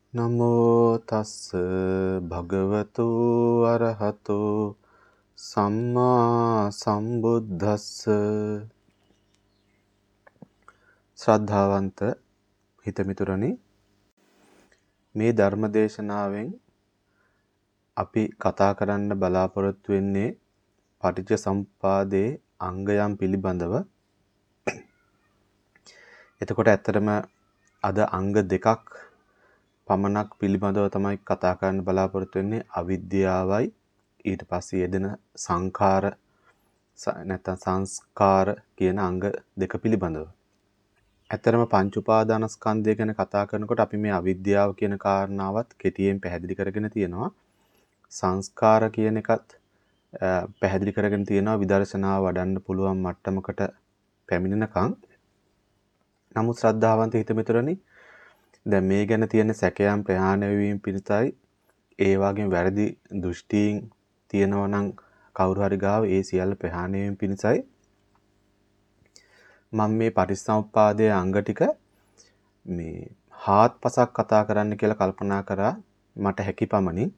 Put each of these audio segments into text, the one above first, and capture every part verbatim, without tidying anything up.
නමෝ තස්ස භගවතු අරහතෝ සම්මා සම්බුද්දස්ස. ශ්‍රද්ධාවන්ත හිතමිතුරනි, මේ ධර්ම දේශනාවෙන් අපි කතා කරන්න බලාපොරොත්තු වෙන්නේ පටිච්ච සමුප්පාදයේ අංගයන් පිළිබඳව. එතකොට ඇත්තටම අද අංග දෙකක් පමණක් පිළිබඳව තමයි කතා කරන්න බලාපොරොත්තු වෙන්නේ. අවිද්‍යාවයි ඊට පස්සේ යෙදෙන සංඛාර නැත්නම් සංස්කාර කියන අංග දෙක පිළිබඳව. ඇත්තරම පංච උපාදානස්කන්ධය ගැන කතා කරනකොට අපි මේ අවිද්‍යාව කියන කාරණාවත් කෙටියෙන් පැහැදිලි කරගෙන තියෙනවා. සංස්කාර කියන එකත් පැහැදිලි කරගෙන තියෙනවා විදර්ශනාව වඩන්න පුළුවන් මට්ටමකට පැමිණෙනකන්. නමුත් ශ්‍රද්ධාවන්ත හිතමිතුරනි, දැන් මේ ගැන තියෙන සැකයන් ප්‍රහාණය වීම පිණිසයි ඒ වගේම වැරදි දෘෂ්ටීන් තියෙනවා නම් කවුරු හරි ගාව ඒ සියල්ල ප්‍රහාණය වීම පිණිසයි මම මේ පටිච්චසමුප්පාදයේ අංග ටික මේ හාත්පසක් කතා කරන්න කියලා කල්පනා කරා මට හැකි පමණින්.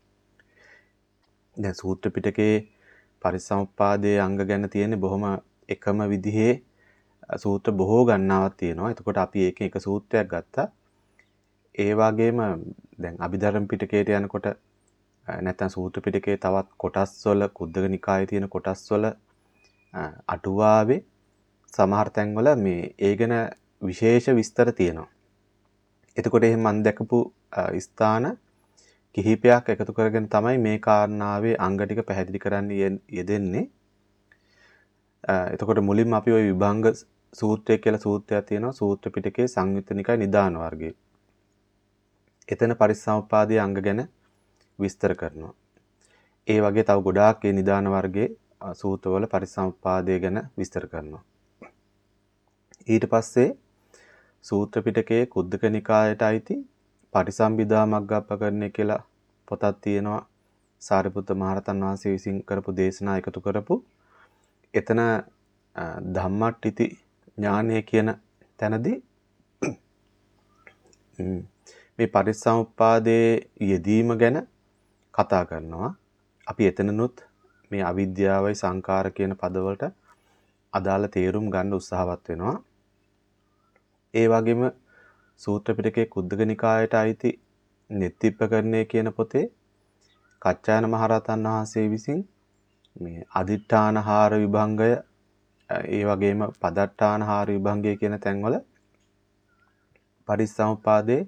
දැන් සූත්‍ර පිටකේ පටිච්චසමුප්පාදයේ අංග ගැන තියෙන බොහොම එකම විදිහේ සූත්‍ර බොහෝ ගණනාවක් තියෙනවා. එතකොට අපි ඒකෙන් එක සූත්‍රයක් ගත්තා. ඒ වගේම දැන් අභිධර්ම පිටකයට යනකොට නැත්නම් සූත්‍ර පිටකයේ තවත් කොටස් වල කුද්දක නිකායේ තියෙන කොටස් වල අටුවාවේ සමහර තැන්වල මේ ඒ ගැන විශේෂ විස්තර තියෙනවා. එතකොට එහෙනම් මම දැකපු ස්ථාන කිහිපයක් එකතු කරගෙන තමයි මේ කාරණාවේ අංග ටික පැහැදිලි කරන්න යෙදෙන්නේ. එතකොට මුලින්ම අපි ওই විභංග සූත්‍රය කියලා සූත්‍රයක් තියෙනවා සූත්‍ර පිටකයේ සංයුත්ත නිකාය නිදාන වර්ගයේ. එතන පරිසම්පාදයේ අංග ගැන විස්තර කරනවා. ඒ වගේ තව ගොඩාක් ඒ නිදාන වර්ගයේ සූත්‍රවල පරිසම්පාදයේ ගැන විස්තර කරනවා. ඊට පස්සේ සූත්‍ර පිටකයේ කුද්දක නිකායට අයිති පටිසම්භිදා මග්ගප්පකරණය කියලා පොතක් තියෙනවා. සාරිපුත්ත මහරහතන් වහන්සේ විසින් කරපු දේශනා එකතු කරපු. එතන ධම්මට්ඨිති ඥානය කියන තැනදී මේ පටිච්චසමුප්පාදයේ යෙදීම ගැන කතා කරනවා. අපි එතනනුත් මේ අවිද්‍යාවයි සංකාර කියන පදවලට අදාළ තේරුම් ගන්න උත්සාහවත් වෙනවා. ඒ වගේම සූත්‍ර පිටකයේ කුද්දක නිකායට අයිති නෙත්තිප්පකරණය කියන පොතේ කච්චායන මහරහතන් වහන්සේ විසින් මේ අදිඨානහාර විභංගය ඒ වගේම පදට්ඨානහාර විභංගය කියන තැන්වල පටිච්චසමුප්පාදයේ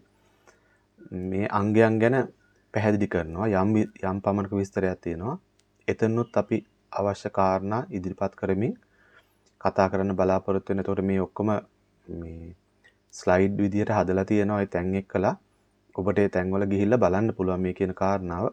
මේ අංගයන් ගැන පැහැදිලි කරනවා. යම් යම් පමණක විස්තරයක් තියෙනවා. එතනොත් අපි අවශ්‍ය කාරණා ඉදිරිපත් කරමින් කතා කරන්න බලාපොරොත්තු වෙන. එතකොට මේ ඔක්කොම මේ ස්ලයිඩ් විදියට හදලා තියෙනවා. ඒ තැන් එක්කලා ඔබට ඒ තැන්වල ගිහිල්ලා බලන්න පුළුවන් මේ කියන කාරණාව.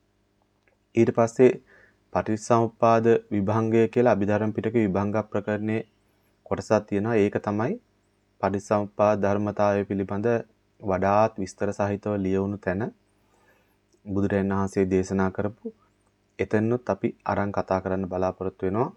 ඊට පස්සේ පටිච්චසමුප්පාද විභංගය කියලා අභිධර්ම පිටකේ විභංග ප්‍රකරණේ කොටසක් තියෙනවා. ඒක තමයි පටිච්චසමුප්පාද ධර්මතාවය පිළිබඳ වඩාත් විස්තර සහිතව ලියවුණු තැන බුදුරජාණන් වහන්සේ දේශනා කරපු. එතනොත් අපි අරන් කතා කරන්න බලාපොරොත්තු වෙනවා.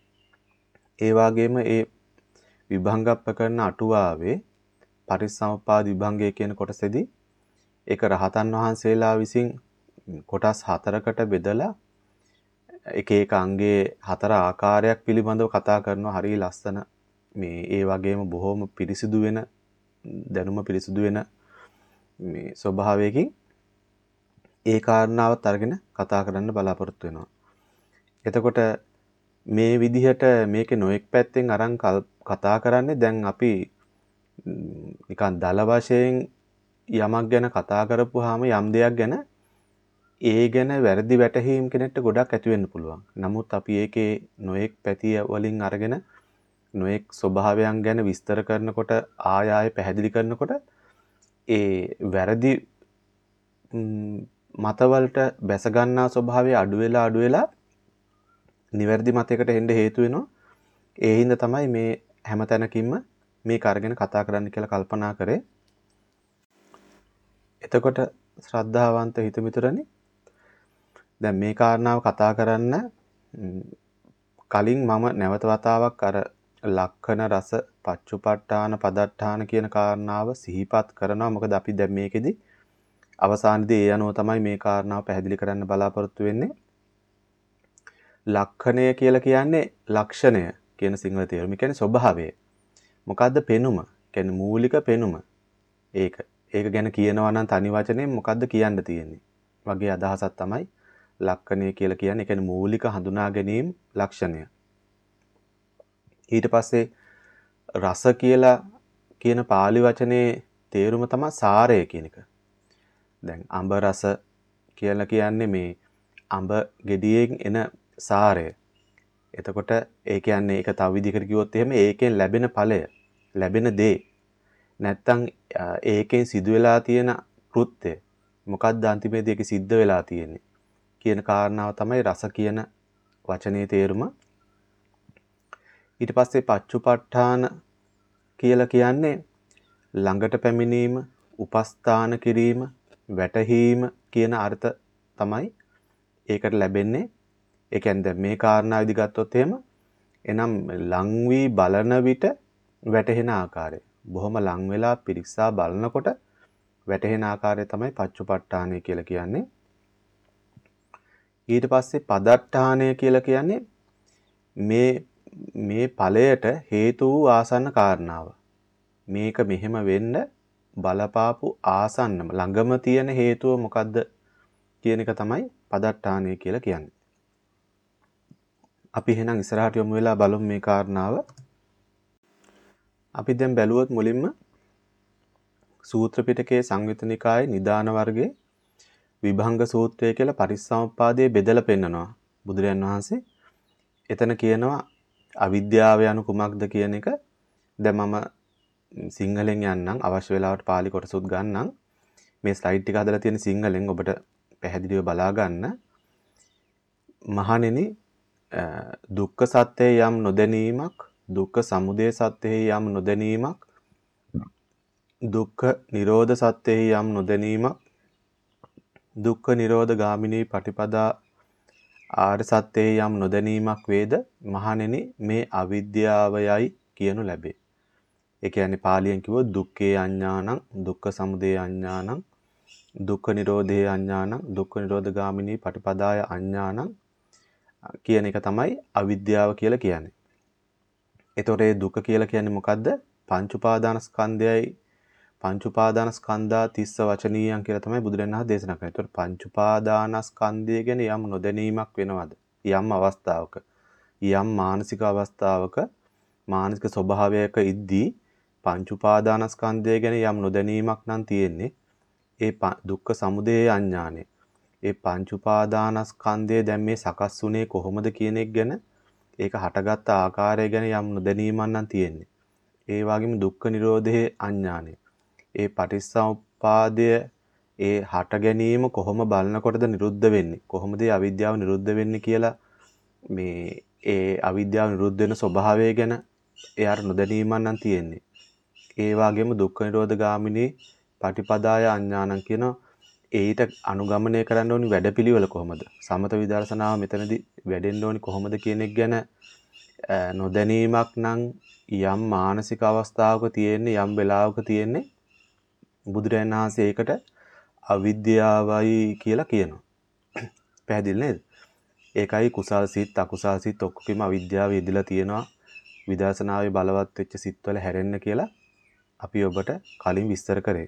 ඒ වගේම ඒ විභංග ප්‍රකරණ අටුවාවේ පටිච්චසමුප්පාද විභංගය කියන කොටසේදී ඒක රහතන් වහන්සේලා විසින් කොටස් හතරකට බෙදලා එක එක අංගයේ හතර ආකාරයක් පිළිබඳව කතා කරනවා. හරිය ලස්සන මේ ඒ වගේම බොහොම පිරිසිදු වෙන දැනුම පිරිසිදු වෙන මේ ස්වභාවයකින් ඒ කාරණාවත් අරගෙන කතා කරන්න බලාපොරොත්තු වෙනවා. එතකොට මේ විදිහට මේකේ නොඑක් පැත්තෙන් අරන් කතා කරන්නේ දැන් අපි නිකන් දල වශයෙන් යමක් ගැන කතා කරපුවාම යම් දෙයක් ගැන ඒ ගැන වැරදි වැටහීම් කෙනෙක්ට ගොඩක් ඇති වෙන්න පුළුවන්. නමුත් අපි ඒකේ නොඑක් පැතිය වලින් අරගෙන නොඑක් ස්වභාවයන් ගැන විස්තර කරනකොට ආය ආය පැහැදිලි කරනකොට ඒ වැරදි මතවලට බැස ගන්නා ස්වභාවය අඩු වෙලා අඩු වෙලා නිවැරදි මතයකට එන්න හේතු වෙනවා. ඒ හින්දා තමයි මේ හැම තැනකින්ම මේක අරගෙන කතා කරන්න කියලා කල්පනා කරේ. එතකොට ශ්‍රද්ධාවන්ත හිතමිතුරනි, දැන් මේ කාරණාව කතා කරන්න කලින් මම නැවත වතාවක් අර ලක්ෂණ රස පච්චුපට්ඨාන පදට්ඨාන කියන කාරණාව සිහිපත් කරනවා. මොකද අපි දැන් මේකෙදි අවසානයේදී ඒ අනුව තමයි මේ කාරණාව පැහැදිලි කරන්න බලාපොරොත්තු වෙන්නේ. ලක්ෂණය කියලා කියන්නේ ලක්ෂණය කියන සිංහල තේරුම. ඒ කියන්නේ ස්වභාවය. මොකද්ද පෙනුම? කියන්නේ මූලික පෙනුම. ඒක. ඒක ගැන කියනවා නම් තනි වචනෙන් මොකද්ද කියන්න තියෙන්නේ? වගේ අදහසක් තමයි ලක්ෂණය කියලා කියන්නේ. ඒ කියන්නේ මූලික හඳුනා ගැනීම ලක්ෂණය. ඊට පස්සේ රස කියලා කියන පාලි වචනේ තේරුම තමයි සාරය කියන එක. දැන් අඹ රස කියලා කියන්නේ මේ අඹ ගෙඩියෙන් එන සාරය. එතකොට ඒ කියන්නේ ඒක තව විදිහකට කිව්වොත් එහෙම ඒකෙන් ලැබෙන ඵලය, ලැබෙන දේ. නැත්තම් ඒකෙන් සිදු වෙලා තියෙන කෘත්‍ය මොකක්ද අන්තිමේදී ඒක සිද්ධ වෙලා තියෙන්නේ කියන කාරණාව තමයි රස කියන වචනේ තේරුම. ඊට පස්සේ පච්චුපට්ඨාන කියලා කියන්නේ ළඟට පැමිණීම, උපස්ථාන කිරීම, වැටහීම කියන අර්ථ තමයි ඒකට ලැබෙන්නේ. ඒ කියන්නේ දැන් මේ කාරණාවේදී ගත්තොත් එහෙම එනම් ලං වී බලන විට වැටහෙන ආකාරය. බොහොම ලං වෙලා පිරික්සා බලනකොට වැටහෙන ආකාරය තමයි පච්චුපට්ඨානය කියලා කියන්නේ. ඊට පස්සේ පදට්ඨානය කියලා කියන්නේ මේ මේ ඵලයට හේතු වූ ආසන්න කාරණාව. මේක මෙහෙම වෙන්න බලපාපු ආසන්නම ළඟම තියෙන හේතුව මොකද්ද කියන එක තමයි පදට්ඨානය කියලා කියන්නේ. අපි එහෙනම් ඉස්සරහට යමු වෙලා බලමු මේ කාරණාව. අපි දැන් බැලුවොත් මුලින්ම සූත්‍ර පිටකයේ සංයුත්ත නිකායේ නිදාන වර්ගයේ විභංග සූත්‍රය කියලා පරිසම්පාදයේ බෙදලා පෙන්නනවා බුදුරයන් වහන්සේ. එතන කියනවා අවිද්‍යාව යනු කුමක්ද කියන එක. දැන් මම සිංහලෙන් යන්නම් අවශ්‍ය වෙලාවට පාලි කොටසුත් ගන්නම්. මේ ස්ලයිඩ් ටික හදලා තියෙන සිංහලෙන් ඔබට පැහැදිලිව බලා ගන්න. මහණෙනි දුක්ඛ සත්‍යය යම් නොදැනීමක්, දුක්ඛ සමුදය සත්‍යය යම් නොදැනීමක්, දුක්ඛ නිරෝධ සත්‍යය යම් නොදැනීමක්, දුක්ඛ නිරෝධ ගාමිනී පටිපදා ආර්ය සත්‍යය යම් නොදැනීමක් වේද මහණෙනි මේ අවිද්‍යාවයයි කියනු ලැබේ. ඒ කියන්නේ පාලියෙන් කිව්වොත් දුක්ඛේ අඥානං, දුක්ඛ සමුදය අඥානං, දුක්ඛ නිරෝධේ අඥානං, දුක්ඛ නිරෝධ ගාමිනී පටිපදාය අඥානං කියන එක තමයි අවිද්‍යාව කියලා කියන්නේ. එතකොට මේ දුක කියලා කියන්නේ මොකද්ද? පංච උපාදානස්කන්ධයයි පංච උපාදානස්කන්ධා තිස්ස වචනීයන් කියලා තමයි බුදුරණන් වහන්සේ දේශනා කරන්නේ. එතකොට පංච උපාදානස්කන්ධය ගැන යම් නොදැනීමක් වෙනවද? යම් අවස්ථාවක, යම් මානසික අවස්ථාවක, මානසික ස්වභාවයක ඉද්දී පංච උපාදානස්කන්ධය ගැන යම් නොදැනීමක් නම් තියෙන්නේ. ඒ දුක්ඛ සමුදය අඥානෙ. ඒ පංච උපාදානස්කන්ධය දැන් මේ සකස් වුනේ කොහොමද කියන එක ගැන, ඒක හටගත්ත ආකාරය ගැන යම් නොදැනීමක් නම් තියෙන්නේ. ඒ වගේම දුක්ඛ නිරෝධයේ අඥානෙ. ඒ පටිච්චසමුප්පාදය ඒ හට ගැනීම කොහොම බලනකොටද නිරුද්ධ වෙන්නේ? කොහොමද ඒ අවිද්‍යාව නිරුද්ධ වෙන්නේ කියලා මේ ඒ අවිද්‍යාව නිරුද්ධ වෙන ස්වභාවය ගැන එයාට නොදැනීමක් නම් තියෙන්නේ. ඒ වගේම දුක්ඛ නිරෝධ ගාමිනී පටිපදාය අඥානං කියන ඒට අනුගමනය කරන්න ඕනි වැඩපිළිවෙල කොහොමද? සමත විදර්ශනාව මෙතනදී වැඩෙන්න ඕනි කොහොමද කියන එක ගැන නොදැනීමක් නම් යම් මානසික අවස්ථාවක තියෙන්නේ, යම් වෙලාවක තියෙන්නේ. බුදුරජාණන් වහන්සේ ඒකට අවිද්‍යාවයි කියලා කියනවා. පැහැදිලි නේද? ඒකයි කුසල් සිත්, අකුසල් සිත් ඔක්කොම අවිද්‍යාව යෙදලා තියෙනවා. විදර්ශනාවේ බලවත් වෙච්ච සිත්වල හැරෙන්න කියලා අපි ඔබට කලින් විස්තර කරේ.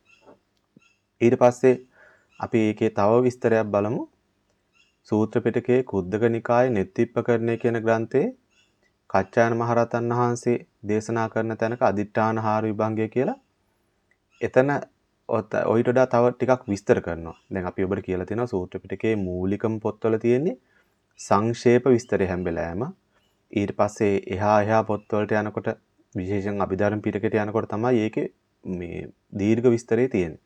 ඊට පස්සේ අපි ඒකේ තව විස්තරයක් බලමු. සූත්‍ර පිටකයේ කුද්දක නිකායේ නෙත්තිප්පකරණය කියන ග්‍රන්ථයේ කච්චායන මහරහතන් වහන්සේ දේශනා කරන තැනක අදිඨාන හාර විභංගය කියලා එතන ඔයිට වඩා තව ටිකක් විස්තර කරනවා. දැන් අපි ඔබට කියලා තියෙනවා සූත්‍ර පිටකයේ මූලිකම පොත්වල තියෙන්නේ සංක්ෂේප විස්තරය හැම වෙලාවෙම. ඊට පස්සේ එහා එහා පොත්වලට යනකොට විශේෂයෙන් අභිධර්ම පිටකයට යනකොට තමයි ඒකේ මේ දීර්ඝ විස්තරය තියෙන්නේ.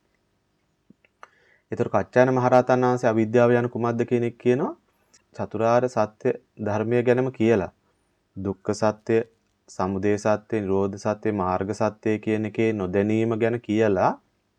ඒතර කච්චායන මහරහතන් වහන්සේ අවිද්‍යාව යන කුමක්ද කියන එක කියනවා චතුරාර්ය සත්‍ය ධර්මය ගැනම කියලා. දුක්ඛ සත්‍ය, සමුදය සත්‍ය, නිරෝධ සත්‍ය, මාර්ග සත්‍ය කියන එකේ නොදැනීම ගැන කියලා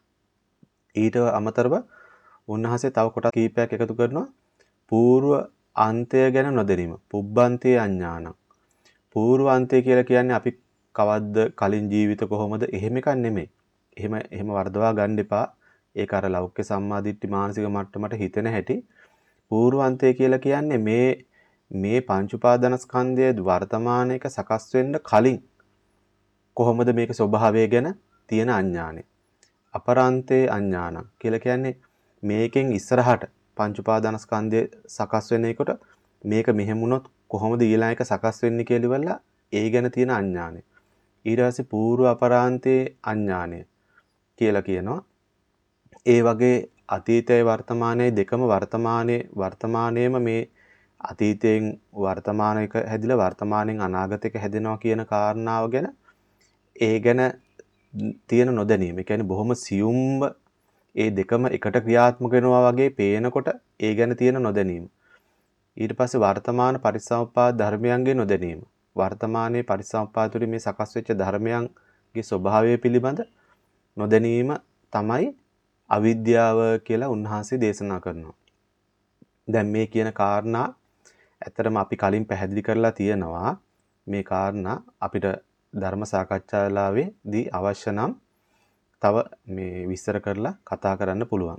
ඊට අමතරව උන්වහන්සේ තව කොටස් කීපයක් එකතු කරනවා. పూర్ව අන්තය ගැන නොදැනීම. පුබ්බන්තේ අඥානං. పూర్ව අන්තය කියලා කියන්නේ අපි කවද්ද කලින් ජීවිත කොහොමද එහෙම එකක් නෙමෙයි. එහෙම එහෙම වර්ධවා ගන්න එපා. ඒක අර ලෞකික සම්මාදිට්ඨි මානසික මට්ටමට හිතෙන හැටි පූර්වාන්තය කියලා කියන්නේ මේ මේ පංච උපාදානස්කන්ධයේ වර්තමානයක සකස් වෙන්න කලින් කොහොමද මේක ස්වභාවය ගැන තියෙන අඥානෙ. අපරාන්තේ අඥානං කියලා කියන්නේ මේකෙන් ඉස්සරහට පංච උපාදානස්කන්ධය සකස් වෙන එකට මේක මෙහෙම වුණොත් කොහොමද ඊළඟ එක සකස් වෙන්නේ කියලා ඉවරලා ඒ ගැන තියෙන අඥානෙ. ඊට පස්සේ పూర్ව අපරාන්තේ අඥානය කියලා කියනවා. ඒ වගේ අතීතයේ වර්තමානයේ දෙකම වර්තමානයේ වර්තමානයේම මේ අතීතයෙන් වර්තමානයක හැදිලා වර්තමානයෙන් අනාගතයක හැදෙනවා කියන කාරණාව ගැන ඒ ගැන තියෙන නොදැනීම. ඒ කියන්නේ බොහොම සියුම්ව ඒ දෙකම එකට ක්‍රියාත්මක වෙනවා වගේ පේනකොට ඒ ගැන තියෙන නොදැනීම. ඊට පස්සේ වර්තමාන පරිසම්පාද ධර්මයන්ගේ නොදැනීම. වර්තමානයේ පරිසම්පාද තුළ මේ සකස් වෙච්ච ධර්මයන්ගේ ස්වභාවය පිළිබඳ නොදැනීම තමයි අවිද්‍යාව කියලා උන්වහන්සේ දේශනා කරනවා. දැන් මේ කියන කාරණා ඇත්තටම අපි කලින් පැහැදිලි කරලා තියෙනවා. මේ කාරණා අපිට ධර්ම සාකච්ඡාලාවේදී අවශ්‍ය නම් තව මේ විස්තර කරලා කතා කරන්න පුළුවන්.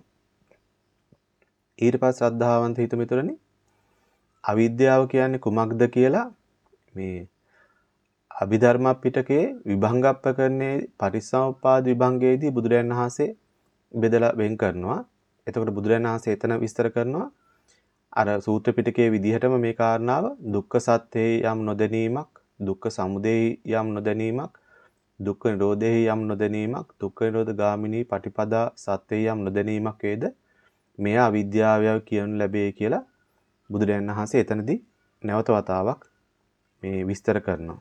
ඊට පස්සේ ශ්‍රද්ධාවන්ත හිත මිතුරනි අවිද්‍යාව කියන්නේ කුමක්ද කියලා මේ අභිධර්ම පිටකයේ විභංගප්පකරණේ පටිච්චසමුප්පාද විභංගයේදී බුදුරජාණන් වහන්සේ බෙදලා වෙන් කරනවා. එතකොට බුදුරජාණන් වහන්සේ එතන විස්තර කරනවා අර සූත්‍ර පිටකයේ විදිහටම මේ කාරණාව දුක්ඛ සත්‍යයේ යම් නොදැනීමක්, දුක්ඛ සමුදයේ යම් නොදැනීමක්, දුක්ඛ නිරෝධයේ යම් නොදැනීමක්, දුක්ඛ නිරෝධ ගාමිනී පටිපදා සත්‍යයේ යම් නොදැනීමක් වේද මෙය අවිද්‍යාවය කියනු ලැබේ කියලා බුදුරජාණන් වහන්සේ එතනදී නැවත වතාවක් මේ විස්තර කරනවා.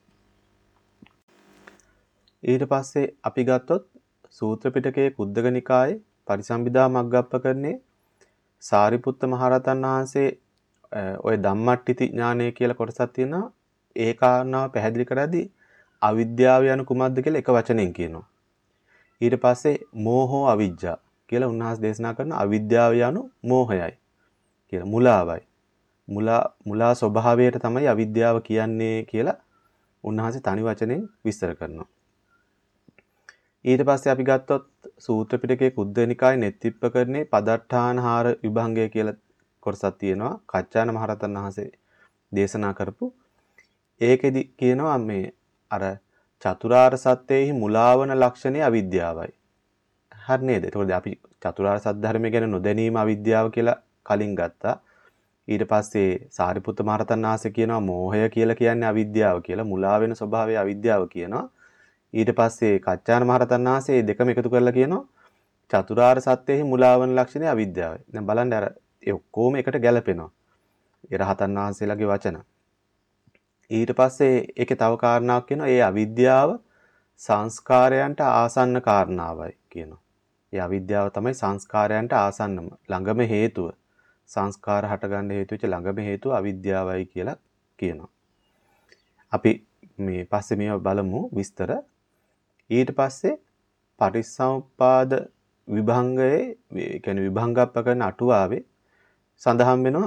ඊට පස්සේ අපි ගත්තොත් සූත්‍ර පිටකයේ කුද්දක නිකායේ පරිසම්බිදා මග්ගප්පකරණේ සාරිපුත්ත මහරහතන් වහන්සේ ඔය ධම්මට්ඨිති ඥානය කියලා කොටසක් තියෙනවා. ඒ කාරණාව පැහැදිලි කරද්දී අවිද්‍යාව යන කුමක්ද කියලා එක වචනෙන් කියනවා. ඊට පස්සේ මෝහෝ අවිජ්ජා කියලා උන්වහන්සේ දේශනා කරන අවිද්‍යාව යනු මෝහයයි කියලා මුලාවයි. මුලා මුලා ස්වභාවයට තමයි අවිද්‍යාව කියන්නේ කියලා උන්වහන්සේ තනි වචනෙන් විස්තර කරනවා. ඊට පස්සේ අපි ගත්තොත් සූත්‍ර පිටකයේ කුද්දනිකායේ නෙත්තිප්පකරණේ පදට්ඨානහාර විභංගය කියලා කොටසක් තියෙනවා. කච්චායන මහරහතන් වහන්සේ දේශනා කරපු. ඒකෙදි කියනවා මේ අර චතුරාර්ය සත්‍යයේහි මුලාවන ලක්ෂණය අවිද්‍යාවයි. හරි නේද? එතකොට අපි චතුරාර්ය සත්‍ය ධර්මය ගැන නොදැනීම අවිද්‍යාව කියලා කලින් ගත්තා. ඊට පස්සේ සාරිපුත්ත මහරහතන් වහන්සේ කියනවා මෝහය කියලා කියන්නේ අවිද්‍යාව කියලා. මුලා වෙන ස්වභාවය අවිද්‍යාව කියනවා. ඊට පස්සේ කච්චායන මහරහතන් වහන්සේ දෙකම එකතු කරලා කියනවා චතුරාර්ය සත්‍යෙහි මුලාවන ලක්ෂණය අවිද්‍යාවයි. දැන් බලන්න අර ඒ ඔක්කොම එකට ගැලපෙනවා. ඒ රහතන් වහන්සේලාගේ වචන. ඊට පස්සේ ඒකේ තව කාරණාවක් කියනවා ඒ අවිද්‍යාව සංස්කාරයන්ට ආසන්න කාරණාවයි කියනවා. ඒ අවිද්‍යාව තමයි සංස්කාරයන්ට ආසන්නම ළඟම හේතුව. සංස්කාර හටගන්න හේතු වෙච්ච ළඟම හේතුව අවිද්‍යාවයි කියලා කියනවා. අපි මේ පස්සේ මේව බලමු විස්තර. ඊට පස්සේ පටිච්චසමුප්පාද විභංගයේ ඒ කියන්නේ විභංගප්පකරණ අටුවාවේ සඳහන් වෙනවා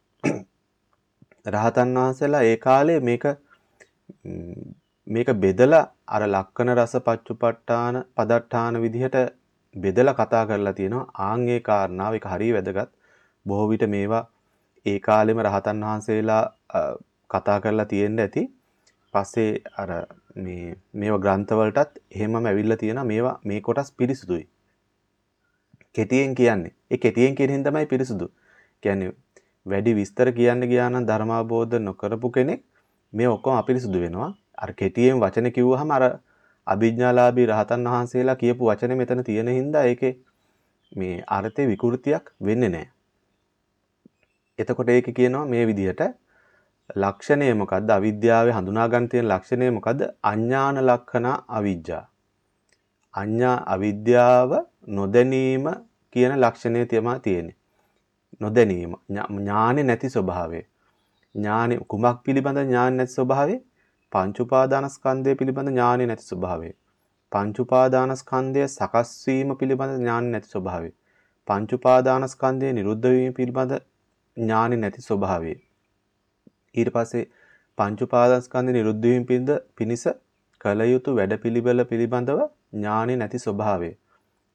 රහතන් වහන්සේලා ඒ කාලේ මේක මේක බෙදලා අර ලක්කන රස පච්චුපට්ඨාන පදට්ඨාන විදිහට බෙදලා කතා කරලා තියෙනවා. ආන් ඒ කාරණාව ඒක හරිය වැදගත්. බොහෝ විට මේවා ඒ කාලෙම රහතන් වහන්සේලා කතා කරලා තියෙන්න ඇති. පස්සේ අර මේ මේවා ග්‍රන්ථවලටත් එහෙමම ඇවිල්ලා තියෙනවා. මේවා මේ කොටස් පිරිසුදුයි. කෙටියෙන් කියන්නේ. ඒ කෙටියෙන් කියන හින්දා තමයි පිරිසුදු. කියන්නේ වැඩි විස්තර කියන්න ගියා නම් ධර්මාබෝධ නොකරපු කෙනෙක් මේ ඔක්කොම අපිරිසුදු වෙනවා. අර කෙටියෙන් වචන කිව්වහම අර අභිඥාලාභී රහතන් වහන්සේලා කියපු වචනේ මෙතන තියෙන හින්දා ඒකේ මේ අර්ථේ විකෘතියක් වෙන්නේ නැහැ. එතකොට ඒක කියනවා මේ විදිහට ලක්ෂණය මොකද්ද? අවිද්‍යාවේ හඳුනා ගන්න තියෙන ලක්ෂණය මොකද්ද? අඥාන ලක්ෂණ අවිජ්ජා. අඥා අවිද්‍යාව නොදැනීම කියන ලක්ෂණය තමයි තියෙන්නේ. නොදැනීම ඥානෙ නැති ස්වභාවය. ඥානෙ කුමක් පිළිබඳ ඥාන නැති ස්වභාවය? පංච උපාදානස්කන්ධය පිළිබඳ ඥානෙ නැති ස්වභාවය. පංච උපාදානස්කන්ධය සකස් වීම පිළිබඳ ඥාන නැති ස්වභාවය. පංච උපාදානස්කන්ධය නිරුද්ධ වීම පිළිබඳ ඥානෙ නැති ස්වභාවය. ඊට පස්සේ පංච උපාදානස්කන්ධය නිරුද්ධ වීම පිණිස කල යුතු වැඩපිළිවෙල පිළිබඳව ඥානෙ නැති ස්වභාවය.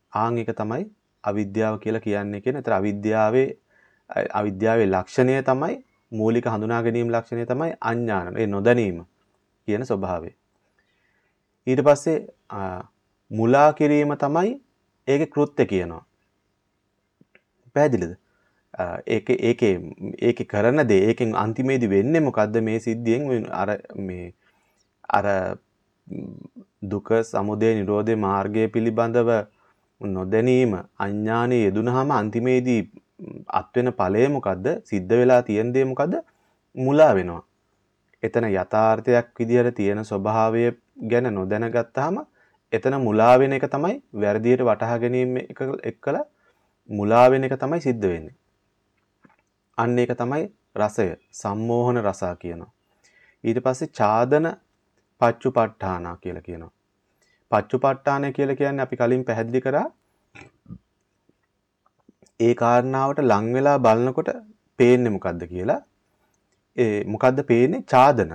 ආන් එක තමයි අවිද්‍යාව කියලා කියන්නේ කියන. ඒතර අවිද්‍යාවේ අවිද්‍යාවේ ලක්ෂණය තමයි මූලික හඳුනා ගැනීම ලක්ෂණය තමයි අඥාන. ඒ නොදැනීම කියන ස්වභාවය. ඊට පස්සේ මුලා කිරීම තමයි ඒකේ කෘත්‍ය කියනවා. පැහැදිලිද? ඒකේ ඒකේ ඒකේ කරන දේ ඒකෙන් අන්තිමේදී වෙන්නේ මොකද්ද මේ සිද්ධියෙන් අර මේ අර දුක සමුදය නිරෝධේ මාර්ගය පිළිබඳව නොදැනීම අඥානෙ යෙදුනහම අන්තිමේදී අත් වෙන ඵලය මොකද්ද? සිද්ධ වෙලා තියෙන දේ මොකද්ද? මුලා වෙනවා. එතන යථාර්ථයක් විදියට තියෙන ස්වභාවය ගැන නොදැනගත්තාම එතන මුලා වෙන එක තමයි වැරදියට වටහා ගැනීම එක එක්කලා මුලා වෙන එක තමයි සිද්ධ වෙන්නේ. අන්න ඒක තමයි රසය සම්මෝහන රසා කියනවා. ඊට පස්සේ ඡාදන පච්චුපට්ඨානා කියලා කියනවා. පච්චුපට්ඨානය කියලා කියන්නේ අපි කලින් පැහැදිලි කරා ඒ කාරණාවට ලං වෙලා බලනකොට පේන්නේ මොකද්ද කියලා. ඒ මොකද්ද පේන්නේ? ඡාදන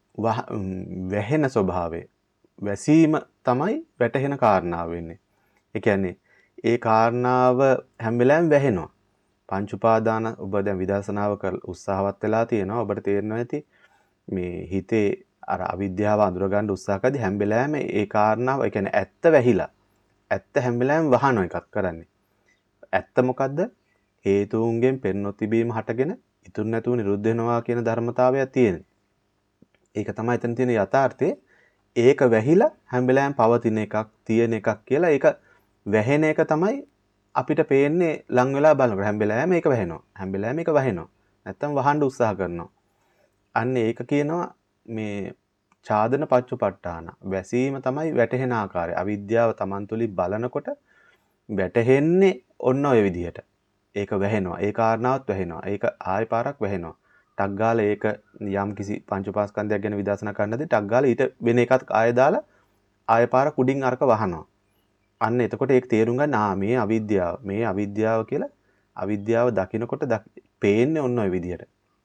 වැහෙන ස්වභාවය. වැසීම තමයි වැටහෙන කාරණාව වෙන්නේ. ඒ කියන්නේ ඒ කාරණාව හැම වෙලාවෙම වැහෙනවා. පංච උපාදාන ඔබ දැන් විදර්ශනාව කර උත්සාහවත් වෙලා තියෙනවා. ඔබට තේරෙනවා ඇති මේ හිතේ අර අවිද්‍යාව අඳුර ගන්න උත්සාහ කරද්දී හැම වෙලාවෙම ඒ කාරණාව, ඒ කියන්නේ ඇත්ත වැහිලා. ඇත්ත හැම වෙලාවෙම වහන එකක් කරන්නේ. ඇත්ත මොකද්ද? හේතුන්ගෙන් පෙන්නොත් තිබීම හටගෙන ඉතුරු නැතුව නිරුද්ධ වෙනවා කියන ධර්මතාවයක් තියෙනවා. ඒක තමයි එතන තියෙන යථාර්ථය. ඒක වැහිලා හැම වෙලාවෙම පවතින එකක්, තියෙන එකක් කියලා ඒක වැහෙන එක තමයි අපිට පේන්නේ ලං වෙලා බලනකොට. හැම වෙලාවෙම ඒක වැහෙනවා. හැම වෙලාවෙම ඒක වහෙනවා. නැත්තම් වහන්න උත්සාහ කරනවා. අන්න ඒක කියනවා මේ ඡාදන පච්චුපට්ඨාන. වැසීම තමයි වැටහෙන ආකාරය. අවිද්‍යාව Taman තුලින් බලනකොට වැටහෙන්නේ ඔන්න ඔය විදිහට. ඒක වැහෙනවා. ඒ කාරණාවත් වැහෙනවා. ඒක ආය පාරක් වැහෙනවා. ටක් ගාලා ඒක යම් කිසි පංච උපාස්කන්ධයක් ගැන විදර්ශනා කරන්නදී ටක් ගාලා ඊට වෙන එකක් ආය දාලා ආය පාර කුඩින් අරක වහනවා. අන්න එතකොට ඒක තේරුම් ගන්න ආ මේ අවිද්‍යාව. මේ අවිද්‍යාව කියලා අවිද්‍යාව දකිනකොට පේන්නේ ඔන්න ඔය විදිහට.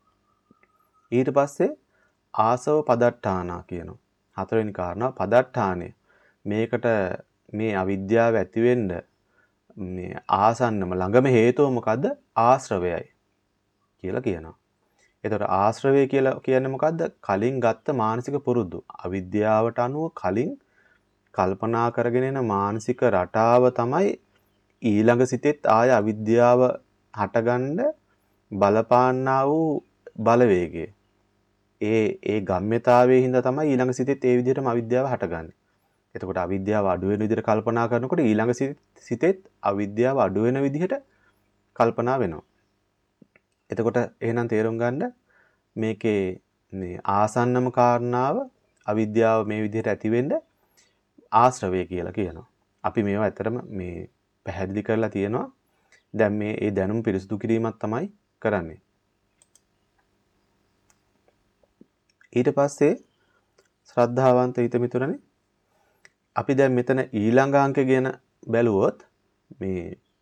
ඊට පස්සේ ආසව පදට්ඨානා කියනවා. හතරවෙනි කාරණා පදට්ඨානය. මේකට මේ අවිද්‍යාව ඇති වෙන්න මේ ආසන්නම ළඟම හේතුව මොකද්ද? ආශ්‍රවයයි කියලා කියනවා. එතකොට ආශ්‍රවය කියලා කියන්නේ මොකද්ද? කලින් ගත්ත මානසික පුරුදු. අවිද්‍යාවට අනුව කලින් කල්පනා කරගෙන එන මානසික රටාව තමයි ඊළඟ සිතෙත් ආය අවිද්‍යාව හටගන්න බලපාන්නා වූ බලවේගය. ඒ ඒ ගම්ම්‍යතාවයේ හින්දා තමයි ඊළඟ සිතෙත් ඒ විදිහටම අවිද්‍යාව හටගන්නේ. එතකොට අවිද්‍යාව අඩු වෙන විදිහට කල්පනා කරනකොට ඊළඟ සිතෙත් අවිද්‍යාව අඩු වෙන විදිහට කල්පනා වෙනවා. එතකොට එහෙනම් තේරුම් ගන්න මේකේ මේ ආසන්නම කාරණාව අවිද්‍යාව මේ විදිහට ඇති වෙන්න ආශ්‍රවය කියලා කියනවා. අපි මේවා ඇත්තටම මේ පැහැදිලි කරලා තියෙනවා. දැන් මේ ඒ දැනුම පිරිසුදු කිරීමක් තමයි කරන්නේ. ඊට පස්සේ ශ්‍රද්ධාවන්ත හිත මිතුරනේ අපි දැන් මෙතන ඊළඟ අංකය ගැන බැලුවොත් මේ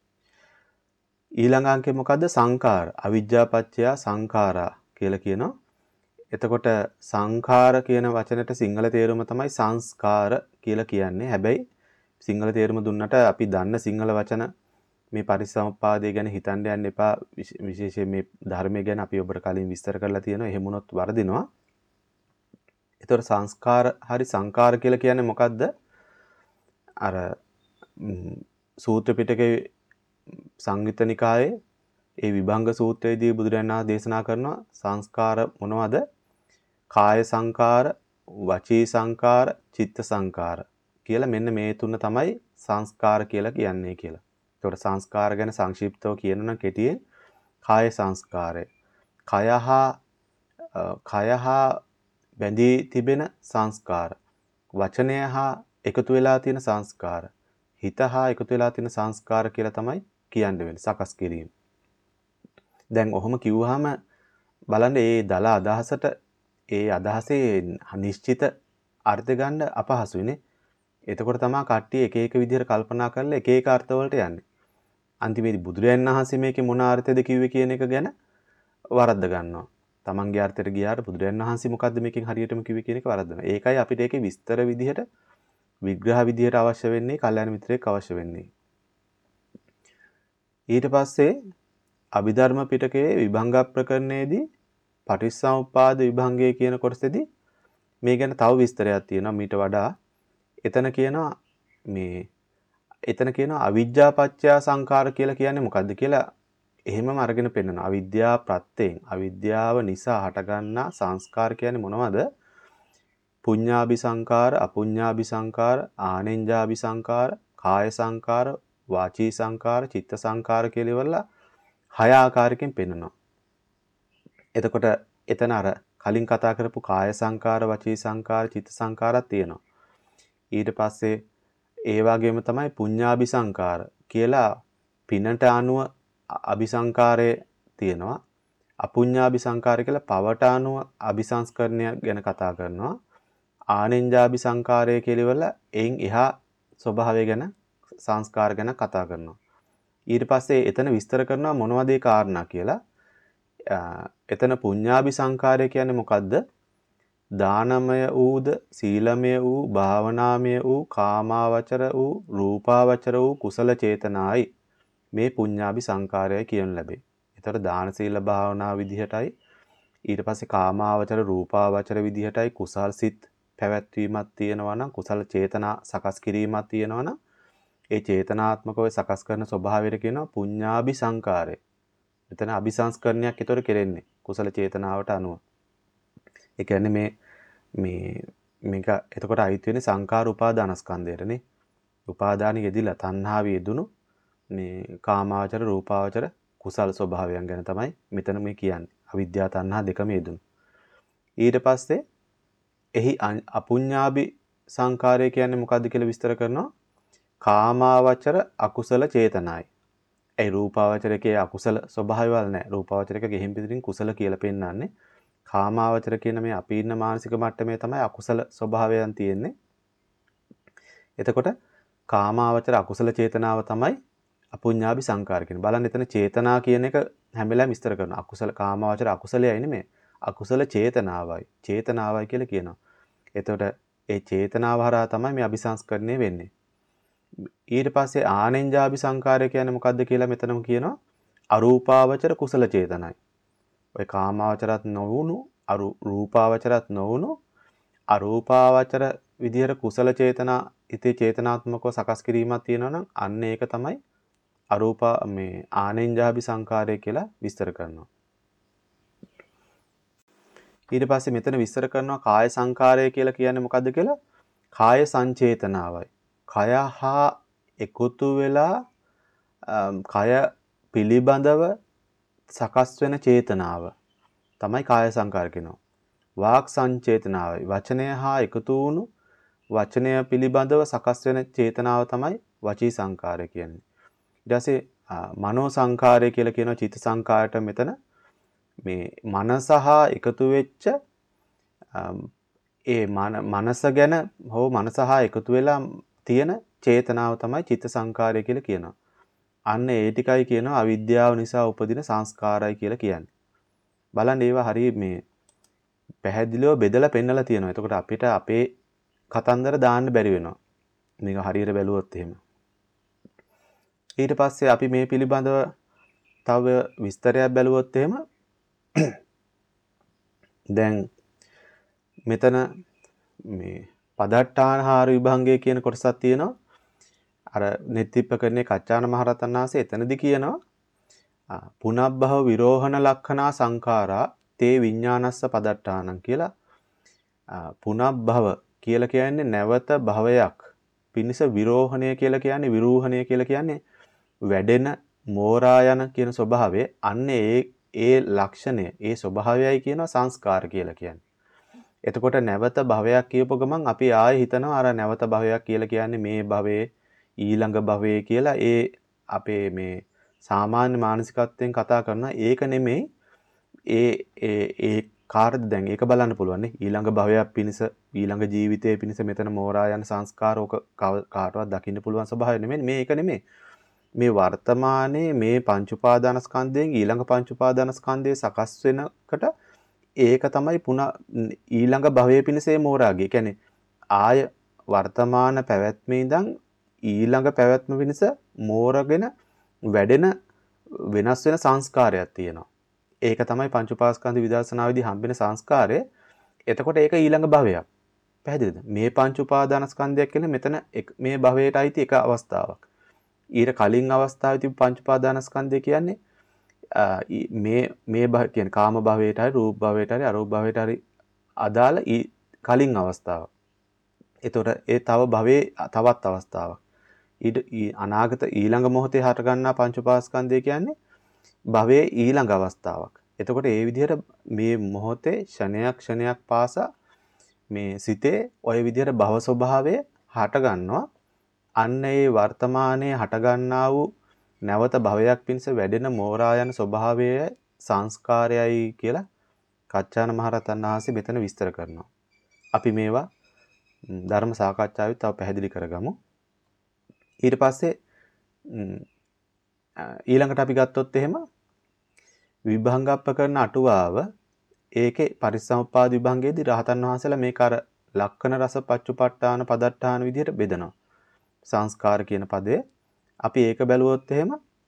ඊළඟ අංකය මොකද්ද? සංඛාර. අවිජ්ජාපච්චය සංඛාරා කියලා කියනවා. එතකොට සංඛාර කියන වචනට සිංහල තේරුම තමයි සංස්කාර කියලා කියන්නේ. හැබැයි සිංහල තේරුම දුන්නට අපි දන්න සිංහල වචන මේ පරිසම්පාදය ගැන හිතන්න යන්න එපා. විශේෂයෙන් මේ ධර්මය ගැන අපි ඔබට කලින් විස්තර කරලා තියෙනවා. එහෙම වුණොත් වර්ධිනවා. එතකොට සංස්කාර හරි සංඛාර කියලා කියන්නේ මොකද්ද? අර සූත්‍ර පිටකේ සංයුත්ත නිකායේ ඒ විභංග සූත්‍රයේදී බුදුරජාණන් වහන්සේ දේශනා කරනවා සංස්කාර මොනවද? කාය සංකාර, වචී සංකාර, චිත්ත සංකාර කියලා මෙන්න මේ තුන තමයි සංස්කාර කියලා කියන්නේ කියලා. ඒකට සංස්කාර ගැන සංක්ෂිප්තව කියනනම් කෙටියෙන් කාය සංස්කාරය. කයහා කයහා බැඳී තිබෙන සංස්කාර. වචනය හා එකතු වෙලා තියෙන සංස්කාර. හිත හා එකතු වෙලා තියෙන සංස්කාර කියලා තමයි කියන්න වෙන්නේ. සකස් කිරීම. දැන් ඔහොම කිව්වහම බලන්න ඒ දල අදහසට ඒ අදහසේ නිශ්චිත අර්ථ ගන්න අපහසුයිනේ. එතකොට තමයි කට්ටිය එක එක විදිහට කල්පනා කරලා එක එක අර්ථ වලට යන්නේ. අන්තිමේදී බුදුරයන් වහන්සේ මේකේ මොන අර්ථයද කිව්වේ කියන එක ගැන වරද්ද ගන්නවා. තමන්ගේ අර්ථයට ගියාට බුදුරයන් වහන්සේ මොකද්ද මේකෙන් හරියටම කිව්වේ කියන එක වරද්දනවා. ඒකයි අපිට ඒකේ විස්තර විදිහට විග්‍රහ විදිහට අවශ්‍ය වෙන්නේ කල්යාණ මිත්‍රයෙක් අවශ්‍ය වෙන්නේ. ඊට පස්සේ අභිධර්ම පිටකයේ විභංග ප්‍රකරණයේදී පටිච්චසමුප්පාද විභංගය කියන කොටසේදී මේ ගැන තව විස්තරයක් තියෙනවා මීට වඩා. එතන කියනවා මේ එතන කියනවා අවිජ්ජා පත්‍ය සංඛාර කියලා කියන්නේ මොකද්ද කියලා එහෙමම අරගෙන පෙන්නනවා. අවිද්‍යාව ප්‍රත්‍යයෙන් අවිද්‍යාව නිසා හටගන්නා සංස්කාර කියන්නේ මොනවද? පුඤ්ඤාභි සංඛාර, අපුඤ්ඤාභි සංඛාර, ආනෙන්ජාභි සංඛාර, කාය සංඛාර, වාචී සංඛාර, චිත්ත සංඛාර කියලා ඉවරලා හය ආකාරයකින් පෙන්නනවා. එතකොට එතන අර කලින් කතා කරපු කාය සංඛාර, වචී සංඛාර, චිත්ත සංඛාරත් තියෙනවා. ඊට පස්සේ ඒ වගේම තමයි පුඤ්ඤාභි සංඛාර කියලා පිනට අනුව අபிසංකාරය තියෙනවා. අපුඤ්ඤාභි සංඛාර කියලා පවට අනුව අபிසංස්කරණය ගැන කතා කරනවා. ආනෙන්ජාභි සංඛාරය කියලා ඉවරලා එයින් එහා ස්වභාවය ගැන සංස්කාර ගැන කතා කරනවා. ඊට පස්සේ එතන විස්තර කරනවා මොනවද ඒ කාරණා කියලා. එතන පුඤ්ඤාභි සංඛාරය කියන්නේ මොකද්ද? දානමය වූද, සීලමය වූ, භාවනාමය වූ, කාමාවචර වූ, රූපාවචර වූ කුසල චේතනායි මේ පුඤ්ඤාභි සංඛාරයයි කියනු ලැබේ. ඒතර දාන සීල භාවනා විදිහටයි ඊට පස්සේ කාමාවචර රූපාවචර විදිහටයි කුසල් සිත් පැවැත්වීමක් තියෙනවා නම් කුසල චේතනා සකස් කිරීමක් තියෙනවා නම් ඒ චේතනාත්මකව සකස් කරන ස්වභාවයට කියනවා පුඤ්ඤාභි සංඛාරය. එතන අபிසංස්කරණයක් ඒතර කෙරෙන්නේ කුසල චේතනාවට අනුව. ඒ කියන්නේ මේ මේ මේක එතකොට අයිති වෙන්නේ සංඛාර උපාදානස්කන්ධයටනේ. උපාදානෙ යෙදිලා තණ්හාවේ යෙදුණු මේ කාමාවචර රූපාවචර කුසල ස්වභාවයන් ගැන තමයි මෙතන මේ කියන්නේ. අවිද්‍යාව තණ්හා දෙකම යෙදුණු. ඊට පස්සේ එහි අපුඤ්ඤාභි සංඛාරය කියන්නේ මොකද්ද කියලා විස්තර කරනවා. කාමාවචර අකුසල චේතනායි. ඒ රූපාවචරකයේ අකුසල ස්වභාවයවල නැහැ. රූපාවචරක ගෙහින් පිටින් කුසල කියලා පෙන්නන්නේ. කාමාවචර කියන මේ අපි ඉන්න මානසික මට්ටමේ තමයි අකුසල ස්වභාවයන් තියෙන්නේ. එතකොට කාමාවචර අකුසල චේතනාව තමයි අපුඤ්ඤාභි සංඛාර කියන්නේ. බලන්න එතන චේතනා කියන එක හැම වෙලාවෙම විස්තර කරනවා. අකුසල කාමාවචර අකුසලයයි නෙමෙයි. අකුසල චේතනාවයි. චේතනාවයි කියලා කියනවා. එතකොට ඒ චේතනාව හරහා තමයි මේ අபிසංස්කරණය වෙන්නේ. ඊට පස්සේ ආනෙන්ජාභි සංඛාරය කියන්නේ මොකද්ද කියලා මෙතනම කියනවා. අරූපාවචර කුසල චේතනයි. ඔය කාමාවචරත් නොවුණු අරු රූපාවචරත් නොවුණු අරූපාවචර විදියට කුසල චේතනා ඉතේ චේතනාත්මකව සකස් කිරීමක් තියෙනවා නම් අන්න ඒක තමයි අරූපා මේ ආනෙන්ජාභි සංඛාරය කියලා විස්තර කරනවා. ඊට පස්සේ මෙතන විස්තර කරනවා කාය සංඛාරය කියලා කියන්නේ මොකද්ද කියලා. කාය සංචේතනාවයි. කය හා එකතු වෙලා කය පිළිබඳව සකස් වෙන චේතනාව තමයි කාය සංඛාර කියනවා. වාක් සංචේතනාවයි. වචනය හා එකතු වුණු වචනය පිළිබඳව සකස් වෙන චේතනාව තමයි වචී සංඛාරය කියන්නේ. ඊට පස්සේ මනෝ සංඛාරය කියලා කියනවා චිත්ත සංඛාරයට මෙතන මේ මනස හා එකතු වෙච්ච ඒ මනස ගැන හෝ මනස හා එකතු වෙලා තියෙන චේතනාව තමයි චිත්ත සංඛාරය කියලා කියනවා. අන්න ඒ ටිකයි කියනවා අවිද්‍යාව නිසා උපදින සංස්කාරයි කියලා කියන්නේ. බලන්න ඒවා හරිය මේ පැහැදිලිව බෙදලා පෙන්නලා තියෙනවා. එතකොට අපිට අපේ කතන්දර දාන්න බැරි වෙනවා. මේක හරියට බැලුවොත් එහෙම. ඊට පස්සේ අපි මේ පිළිබඳව තව විස්තරයක් බැලුවොත් එහෙම දැන් මෙතන මේ පදට්ඨානහාර විභංගය කියන කොටසක් තියෙනවා. අර නෙත්තිප්පකරණේ කච්චාන මහරහතන් වහන්සේ එතනදී කියනවා පුනබ්බව විරෝහණ ලක්ඛනා සංඛාරා තේ විඥානස්ස පදට්ඨානං කියලා. පුනබ්බව කියලා කියන්නේ නැවත භවයක් පිනිස විරෝහණය කියලා කියන්නේ විරූහණය කියලා කියන්නේ වැඩෙන මෝරා යන කියන ස්වභාවය. අන්න ඒ ඒ ලක්ෂණය ඒ ස්වභාවයයි කියනවා සංස්කාර කියලා කියන්නේ. එතකොට නැවත භවයක් කියපු ගමන් අපි ආයෙ හිතනවා අර නැවත භවයක් කියලා කියන්නේ මේ භවයේ ඊළඟ භවයේ කියලා. ඒ අපේ මේ සාමාන්‍ය මානසිකත්වයෙන් කතා කරනවා. ඒක නෙමෙයි ඒ ඒ ඒ කාර්ද දැන් ඒක බලන්න පුළුවන් නේ. ඊළඟ භවයක් පිණිස ඊළඟ ජීවිතයේ පිණිස මෙතන මෝරා යන සංස්කාර ඕක කාටවත් දකින්න පුළුවන් ස්වභාවය නෙමෙයි. මේ ඒක නෙමෙයි. මේ වර්තමානයේ මේ පංච උපාදානස්කන්ධයෙන් ඊළඟ පංච උපාදානස්කන්ධයේ සකස් වෙනකට ඒක තමයි පුනා ඊළඟ භවයේ පිණිසේ මෝරාගේ. කියන්නේ ආය වර්තමාන පැවැත්මේ ඉඳන් ඊළඟ පැවැත්ම පිණිස මෝරගෙන වැඩෙන වෙනස් වෙන සංස්කාරයක් තියෙනවා. ඒක තමයි පංච උපාස්කන්ධ විදර්ශනාවේදී හම්බෙන සංස්කාරය. එතකොට ඒක ඊළඟ භවයක්. පැහැදිලිද? මේ පංච උපාදානස්කන්ධයක් කියන්නේ මෙතන මේ භවයට අයිති එක අවස්ථාවක්. ඊට කලින් අවස්ථාවේ තිබු පංච උපාදානස්කන්ධය කියන්නේ මේ මේ භව කියන්නේ කාම භවයට හරි රූප භවයට හරි අරූප භවයට හරි අදාළ කලින් අවස්ථාවක්. එතකොට ඒ තව භවයේ තවත් අවස්ථාවක්. ඊට අනාගත ඊළඟ මොහොතේ හට ගන්නා පංච උපාස්කන්ධය කියන්නේ භවයේ ඊළඟ අවස්ථාවක්. එතකොට ඒ විදිහට මේ මොහොතේ ක්ෂණයක් ක්ෂණයක් පාසා මේ සිතේ ওই විදිහට භව ස්වභාවය හට ගන්නවා. අන්න ඒ වර්තමානයේ හට ගන්නා වූ නැවත භවයක් පිණිස වැඩෙන මෝරා යන ස්වභාවය සංස්කාරයයි කියලා කච්චාන මහරහතන් වහන්සේ මෙතන විස්තර කරනවා. අපි මේවා ධර්ම සාකච්ඡාවෙත් තව පැහැදිලි කරගමු. ඊට පස්සේ ඊළඟට අපි ගත්තොත් එහෙම විභංගප්ප කරන අටුවාව ඒකේ පරිසම්පාද විභංගයේදී රහතන් වහන්සේලා මේක අර ලක්කන රස පච්චුපට්ඨාන පදට්ඨාන විදිහට බෙදනවා. සංස්කාර කියන පදේ අපි ඒක බැලුවොත් එහෙම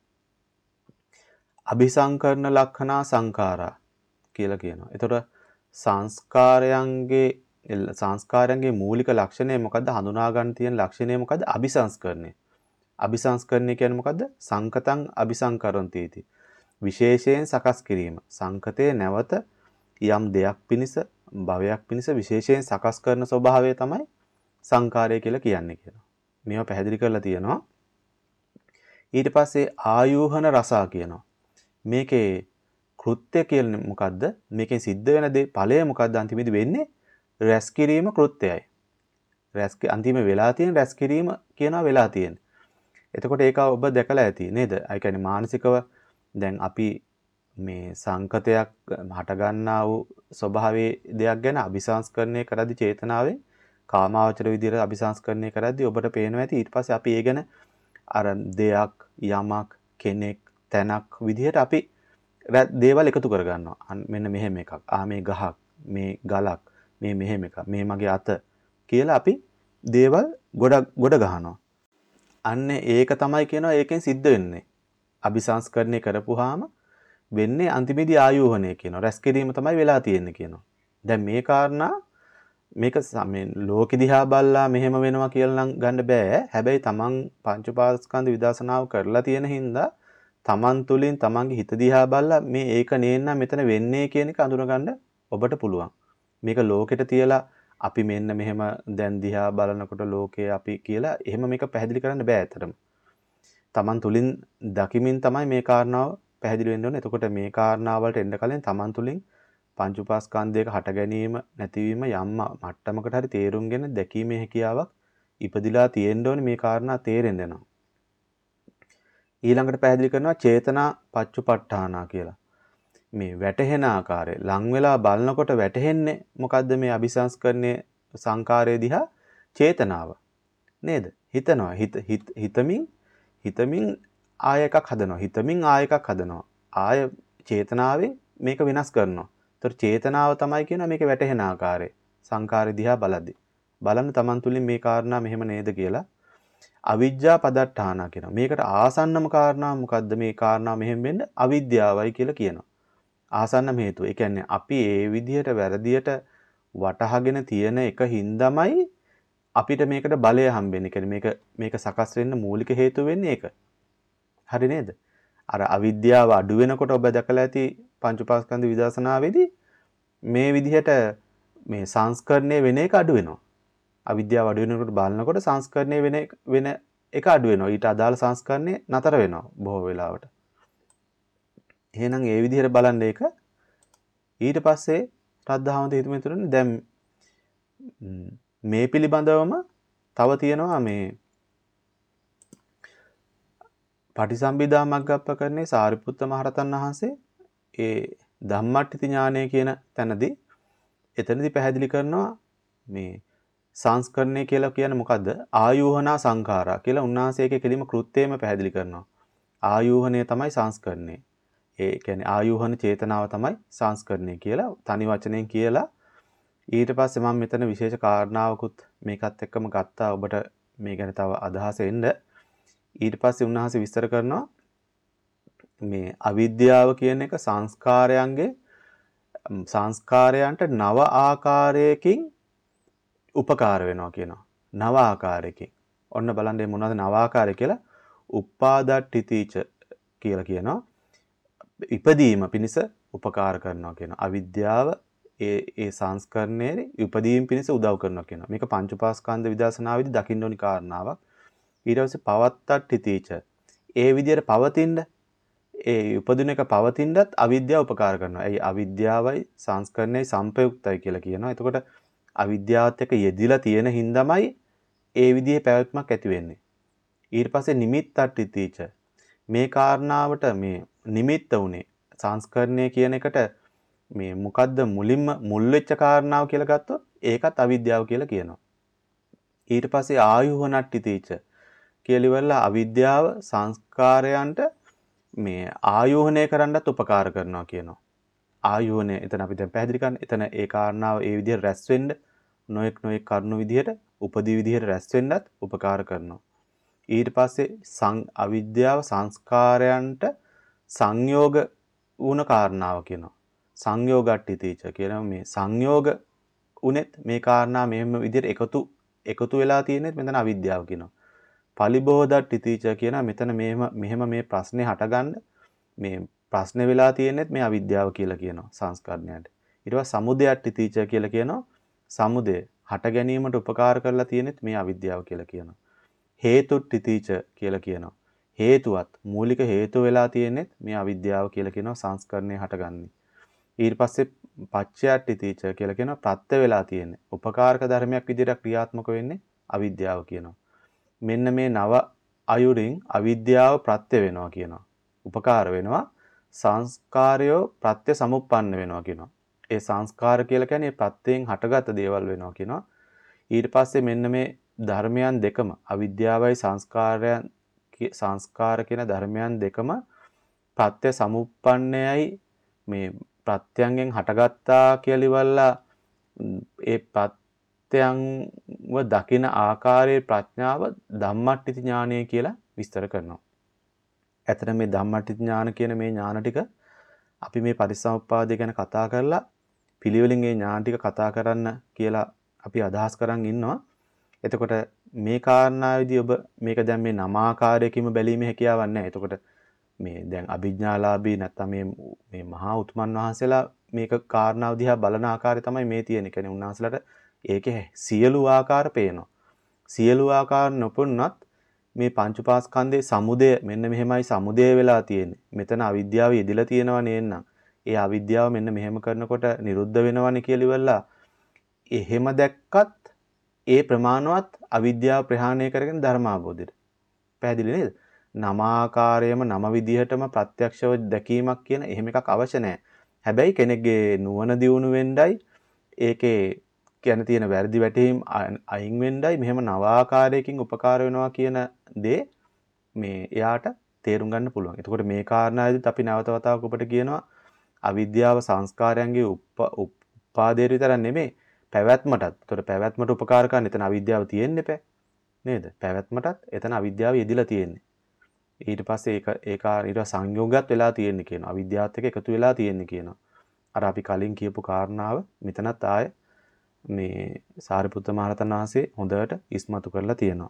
අபிසංකරණ ලක්ෂණා සංඛාරා කියලා කියනවා. ඒතකොට සංස්කාරයන්ගේ සංස්කාරයන්ගේ මූලික ලක්ෂණය මොකද්ද? හඳුනා ගන්න තියෙන ලක්ෂණය මොකද්ද? අபிසංස්කරණය. අபிසංස්කරණය කියන්නේ මොකද්ද? සංකතං අபிසංකරන්ති इति. විශේෂයෙන් සකස් කිරීම. සංකතේ නැවත යම් දෙයක් පිනිස භවයක් පිනිස විශේෂයෙන් සකස් කරන ස්වභාවය තමයි සංකාරය කියලා කියන්නේ කියලා. මේවා පැහැදිලි කරලා තියෙනවා. ඊට පස්සේ ආයෝහන රසා කියනවා. මේකේ කෘත්‍ය කියන්නේ මොකද්ද? මේකෙන් සිද්ධ වෙන දේ ඵලය මොකද්ද? අන්තිමේදී වෙන්නේ රැස් කිරීම කෘත්‍යයයි. රැස් අන්තිමේ වෙලා තියෙන රැස් කිරීම කියනවා වෙලා තියෙන්නේ. එතකොට ඒක ඔබ දැකලා ඇති නේද? ඒ කියන්නේ මානසිකව දැන් අපි මේ සංකතයක් හට ගන්නා වූ ස්වභාවයේ දෙයක් ගැන අபிසංස්කරණය කරද්දී චේතනාවෙන් කාමාවචර විදිහට අபிසංස්කරණය කරද්දී ඔබට පේනවා ඇති ඊට පස්සේ අපි ඒ ගැන අර දෙයක් යමක් කෙනෙක් තැනක් විදිහට අපි දේවල් එකතු කරගන්නවා. මෙන්න මෙහෙම එකක්. ආ මේ ගහක්, මේ ගලක්, මේ මෙහෙම එකක්, මේ මගේ අත කියලා අපි දේවල් ගොඩ ගොඩ ගහනවා. අන්න ඒක තමයි කියනවා ඒකෙන් සිද්ධ වෙන්නේ. අபிසංස්කරණය කරපුවාම වෙන්නේ අන්තිමේදී ආයෝහණය කියනවා. රැස් කිරීම තමයි වෙලා තියෙන්නේ කියනවා. දැන් මේ කාරණා මේක මේ ලෝකෙ දිහා බලලා මෙහෙම වෙනවා කියලා නම් ගන්න බෑ. හැබැයි තමන් පංච උපාස්කන්ධ විදර්ශනාව කරලා තියෙන හින්දා තමන් තුලින් තමන්ගේ හිත දිහා බලලා මේ ඒක නේන්න මෙතන වෙන්නේ කියන එක අඳුනගන්න ඔබට පුළුවන්. මේක ලෝකෙට තියලා අපි මෙන්න මෙහෙම දැන් දිහා බලනකොට ලෝකයේ අපි කියලා එහෙම මේක පැහැදිලි කරන්න බෑ ඇත්තටම. තමන් තුලින් දකිමින් තමයි මේ කාරණාව පැහැදිලි වෙන්න ඕනේ. එතකොට මේ කාරණාව වලට එන්න කලින් තමන් තුලින් පංච උපාස්කන්ධයක හට ගැනීම නැතිවීම යම් මට්ටමකට හරි තේරුම්ගෙන දැකීමේ හැකියාවක් ඉපදිලා තියෙන්න ඕනේ මේ කාරණා තේරෙන්න යනවා. ඊළඟට පැහැදිලි කරනවා චේතනා පච්චුපට්ඨානා කියලා. මේ වැටහෙන ආකාරය ලං වෙලා බලනකොට වැටහෙන්නේ මොකද්ද මේ අபிසංස්කරණයේ සංකාරයේ දිහා චේතනාව. නේද? හිතනවා. හිත හිතමින් හිතමින් ආය එකක් හදනවා. හිතමින් ආය එකක් හදනවා. ආය චේතනාවෙන් මේක වෙනස් කරනවා. ඒතර චේතනාව තමයි කියන මේක වැටහෙන ආකාරය. සංකාරය දිහා බලද්දි. බලන්න Taman තුලින් මේ කාරණා මෙහෙම නේද කියලා. අවිජ්ජා පදට්ඨානා කියනවා. මේකට ආසන්නම කාරණා මොකද්ද මේ කාරණා මෙහෙම වෙන්න? අවිද්‍යාවයි කියලා කියනවා. ආසන්නම හේතුව. ඒ කියන්නේ අපි ඒ විදිහට වැරදියට වටහාගෙන තියෙන එක හින්දාමයි අපිට මේකට බලය හම්බෙන්නේ. කියන්නේ මේක මේක සකස් වෙන්න මූලික හේතුව වෙන්නේ ඒක. හරි නේද? අර අවිද්‍යාව අඩු වෙනකොට ඔබ දැකලා ඇති පංච උපාස්කන්ධ විදර්ශනාවේදී මේ විදිහට මේ සංස්කරණය වෙන එක අඩු වෙනවා. අවිද්‍යාව අඩු වෙනකොට බලනකොට සංස්කරණය වෙන වෙන එක අඩු වෙනවා. ඊට අදාළ සංස්කරණය නතර වෙනවා බොහෝ වෙලාවට. එහෙනම් ඒ විදිහට බලන්න ඒක ඊට පස්සේ ශ්‍රද්ධාවන්ත හිතමිතුරනේ දැන් මේ පිළිබඳවම තව තියෙනවා මේ පටිසම්භිදා මග්ගප්පකරණේ සාරිපුත්ත මහරහතන් වහන්සේ ඒ ධම්මට්ඨිති ඥානය කියන තැනදී එතනදී පැහැදිලි කරනවා මේ සංස්කරණය කියලා කියන්නේ මොකද්ද? ආයෝහනා සංඛාරා කියලා උන්වහන්සේ ඒකේ කෙලිම කෘත්‍යයම පැහැදිලි කරනවා. ආයෝහණය තමයි සංස්කරණය. ඒ කියන්නේ ආයෝහන චේතනාව තමයි සංස්කරණය කියලා තනි වචනෙන් කියලා ඊට පස්සේ මම මෙතන විශේෂ කාරණාවකුත් මේකත් එක්කම ගත්තා ඔබට මේ ගැන තව අදහස එන්න. ඊට පස්සේ උන්වහන්සේ විස්තර කරනවා මේ අවිද්‍යාව කියන එක සංස්කාරයන්ගේ සංස්කාරයන්ට නව ආකාරයකින් උපකාර වෙනවා කියනවා. නව ආකාරයකින්. ඔන්න බලන්න මේ මොනවද නව ආකාරය කියලා? උපාදට්ඨිතීච කියලා කියනවා. ඉපදීම පිණිස උපකාර කරනවා කියනවා. අවිද්‍යාව ඒ ඒ සංස්කරණයේ ඉපදීම පිණිස උදව් කරනවා කියනවා. මේක පංච උපාස්කන්ධ විදර්ශනාවේදී දකින්න ඕනි කාරණාවක්. ඊට පස්සේ පවත්තට්ඨිතීච. ඒ විදිහට පවතින්න ඒ උපදින එක පවතින්නත් අවිද්‍යාව උපකාර කරනවා. ඒ අවිද්‍යාවයි සංස්කරණයයි සංපයුක්තයි කියලා කියනවා. එතකොට අවිද්‍යාවත් එක්ක යෙදිලා තියෙන හින්දාමයි ඒ විදිහේ පැවැත්මක් ඇති වෙන්නේ. ඊට පස්සේ නිමිත්තට්ඨිතීච. මේ කාරණාවට මේ නිමිත්ත උනේ සංස්කරණය කියන එකට මේ මොකද්ද මුලින්ම මුල් වෙච්ච කාරණාව කියලා ගත්තොත් ඒකත් අවිද්‍යාව කියලා කියනවා. ඊට පස්සේ ආයුහනට්ඨිතීච කියලා ඉවරලා අවිද්‍යාව සංස්කාරයන්ට මේ ආයෝහණය කරන්නත් උපකාර කරනවා කියනවා. ආයෝහණය එතන අපි දැන් පැහැදිලි කරන්නේ. එතන ඒ කාරණාව ඒ විදිහට රැස් වෙන්න නොඑක් නොඑක් කරුණු විදිහට උපදී විදිහට රැස් වෙන්නත් උපකාර කරනවා. ඊට පස්සේ සං අවිද්‍යාව සංස්කාරයන්ට සංයෝග වුණ කාරණාව කියනවා. සංයෝගට්ඨිතීච කියන මේ සංයෝග උනේත් මේ කාරණා මෙහෙම විදිහට එකතු එකතු වෙලා තියෙනෙත් මෙතන අවිද්‍යාව කියනවා. පලිබෝධට්ඨිතීච කියන මෙතන මෙහෙම මෙහෙම මේ ප්‍රශ්නේ හටගන්න මේ ප්‍රශ්නේ වෙලා තියෙනෙත් මේ අවිද්‍යාව කියලා කියනවා සංස්කරණයට. ඊට පස්සේ සමුදයට්ඨිතීච කියලා කියනවා. සමුදය හට ගැනීමට උපකාර කරලා තියෙනෙත් මේ අවිද්‍යාව කියලා කියනවා. හේතුට්ඨිතීච කියලා කියනවා. හේතුවත් මූලික හේතු වෙලා තියෙනෙත් මේ අවිද්‍යාව කියලා කියනවා සංස්කරණය හටගන්නේ. ඊට පස්සේ පච්චයට්ඨිතීච කියලා කියනවා ප්‍රත්‍ය වෙලා තියෙන්නේ. උපකාරක ධර්මයක් විදිහට ක්‍රියාත්මක වෙන්නේ අවිද්‍යාව කියනවා. මෙන්න මේ නව අයුරින් අවිද්‍යාව ප්‍රත්‍ය වෙනවා කියනවා. උපකාර වෙනවා. සංස්කාරයෝ ප්‍රත්‍ය සමුප්පන්න වෙනවා කියනවා. ඒ සංස්කාර කියලා කියන්නේ ප්‍රත්‍යයෙන් හටගත් දේවල් වෙනවා කියනවා. ඊට පස්සේ මෙන්න මේ ධර්මයන් දෙකම අවිද්‍යාවයි සංස්කාරයන් සංස්කාර කියන ධර්මයන් දෙකම ප්‍රත්‍ය සමුප්පන්නයයි මේ ප්‍රත්‍යයෙන් හටගත්තා කියලා ඉවරලා ඒ ප්‍රත්‍යයන්ව දකින ආකාරයේ ප්‍රඥාව ධම්මට්ඨිත ඥානය කියලා විස්තර කරනවා. ඇතර මේ ධම්මට්ඨිත ඥාන කියන මේ ඥාන ටික අපි මේ පටිච්චසමුප්පාදය ගැන කතා කරලා පිළිවෙලින් මේ ඥාන ටික කතා කරන්න කියලා අපි අදහස් කරන් ඉන්නවා. එතකොට මේ කාරණාවේදී ඔබ මේක දැන් මේ නමාකාරයකින්ම බැලීමේ හැකියාවක් නැහැ. එතකොට මේ දැන් අභිඥාලාභී නැත්නම් මේ මේ මහා උතුමන් වහන්සේලා මේක කාරණාව දිහා බලන ආකාරය තමයි මේ තියෙන්නේ. කියන්නේ උන්වහන්සේලාට ඒකේ සියලු ආකාර පේනවා. සියලු ආකාර නොපුන්නත් මේ පංච උපාස්කන්ධයේ සමුදය මෙන්න මෙහෙමයි සමුදය වෙලා තියෙන්නේ. මෙතන අවිද්‍යාව යෙදিলা තියෙනවා නේන්නම්. ඒ අවිද්‍යාව මෙන්න මෙහෙම කරනකොට නිරුද්ධ වෙනවනේ කියලා ඉවරලා එහෙම දැක්කත් ඒ ප්‍රමාණවත් අවිද්‍යාව ප්‍රහාණය කරගෙන ධර්මාභෝධයට. පැහැදිලි නේද? නමාකාරයම නම විදිහටම ප්‍රත්‍යක්ෂව දැකීමක් කියන එහෙම එකක් අවශ්‍ය නැහැ. හැබැයි කෙනෙක්ගේ නුවණ දියුණු වෙන්නයි ඒකේ කියන තියෙන වැරදි වැටහීම් අයින් වෙන්නයි මෙහෙම නවාකාරයකින් උපකාර වෙනවා කියන දේ මේ එයාට තේරුම් ගන්න පුළුවන්. එතකොට මේ කාරණාවේදීත් අපි නැවත වතාවක් ඔබට කියනවා අවිද්‍යාව සංස්කාරයන්ගේ උපාදේ විතර නෙමෙයි පැවැත්මටත්. එතකොට පැවැත්මට උපකාර කරන එතන අවිද්‍යාව තියෙන්න එපා. නේද? පැවැත්මටත් එතන අවිද්‍යාව යෙදිලා තියෙන්නේ. ඊට පස්සේ ඒක ඒක ඊට සංයෝගات වෙලා තියෙන්නේ කියනවා. අවිද්‍යාවත් එක්ක එකතු වෙලා තියෙන්නේ කියනවා. අර අපි කලින් කියපු කාරණාව මෙතනත් ආයේ මේ සාරිපුත්ත මහ රහතන් වහන්සේ හොඳට ඉස්මතු කරලා තියෙනවා.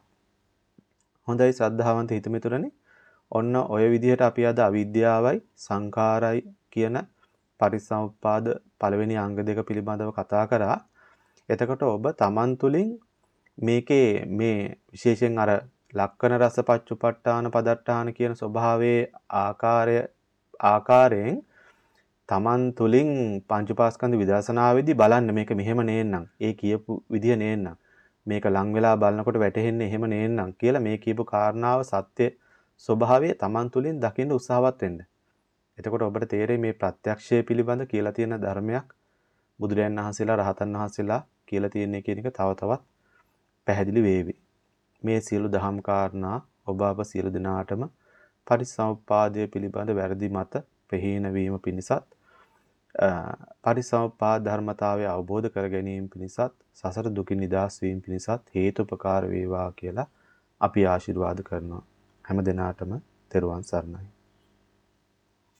හොඳයි ශ්‍රද්ධාවන්ත හිතමිතුරනි. ඔන්න ඔය විදිහට අපි අද අවිද්‍යාවයි සංඛාරයි කියන පටිච්චසමුප්පාද පළවෙනි අංග දෙක පිළිබඳව කතා කරා. එතකොට ඔබ තමන් තුළින් මේකේ මේ විශේෂයෙන් අර ලක්කන රස පච්චුපට්ඨාන පදට්ඨාන කියන ස්වභාවයේ ආකාරය ආකාරයෙන් තමන් තුළින් පංච උපාස්කන්ධ විදර්ශනාවේදී බලන්න මේක මෙහෙම නේන්නම්. ඒ කියපු විදිය නේන්නම්. මේක ලං වෙලා බලනකොට වැටහෙන්නේ එහෙම නේන්නම් කියලා මේ කියපු කාරණාව සත්‍ය ස්වභාවය තමන් තුළින් දකින්න උත්සාහවත් වෙන්න. එතකොට ඔබට තේරෙයි මේ ප්‍රත්‍යක්ෂය පිළිබඳ කියලා තියෙන ධර්මයක් බුදුරයන් වහන්සේලා රහතන් වහන්සේලා කියලා තියෙන කියන එක තව තවත් පැහැදිලි වේවි. මේ සියලු දහම් කාරණා ඔබ අප සියලු දෙනාටම පටිච්චසමුප්පාදය පිළිබඳ වැරදි මත ප්‍රහීන වීම පිණිසත් පටිච්චසමුප්පාද ධර්මතාවය අවබෝධ කර ගැනීම පිණිසත් සසර දුකින් නිදහස් වීම පිණිසත් හේතුපකාර වේවා කියලා අපි ආශිර්වාද කරනවා. හැම දිනාටම තෙරුවන් සරණයි.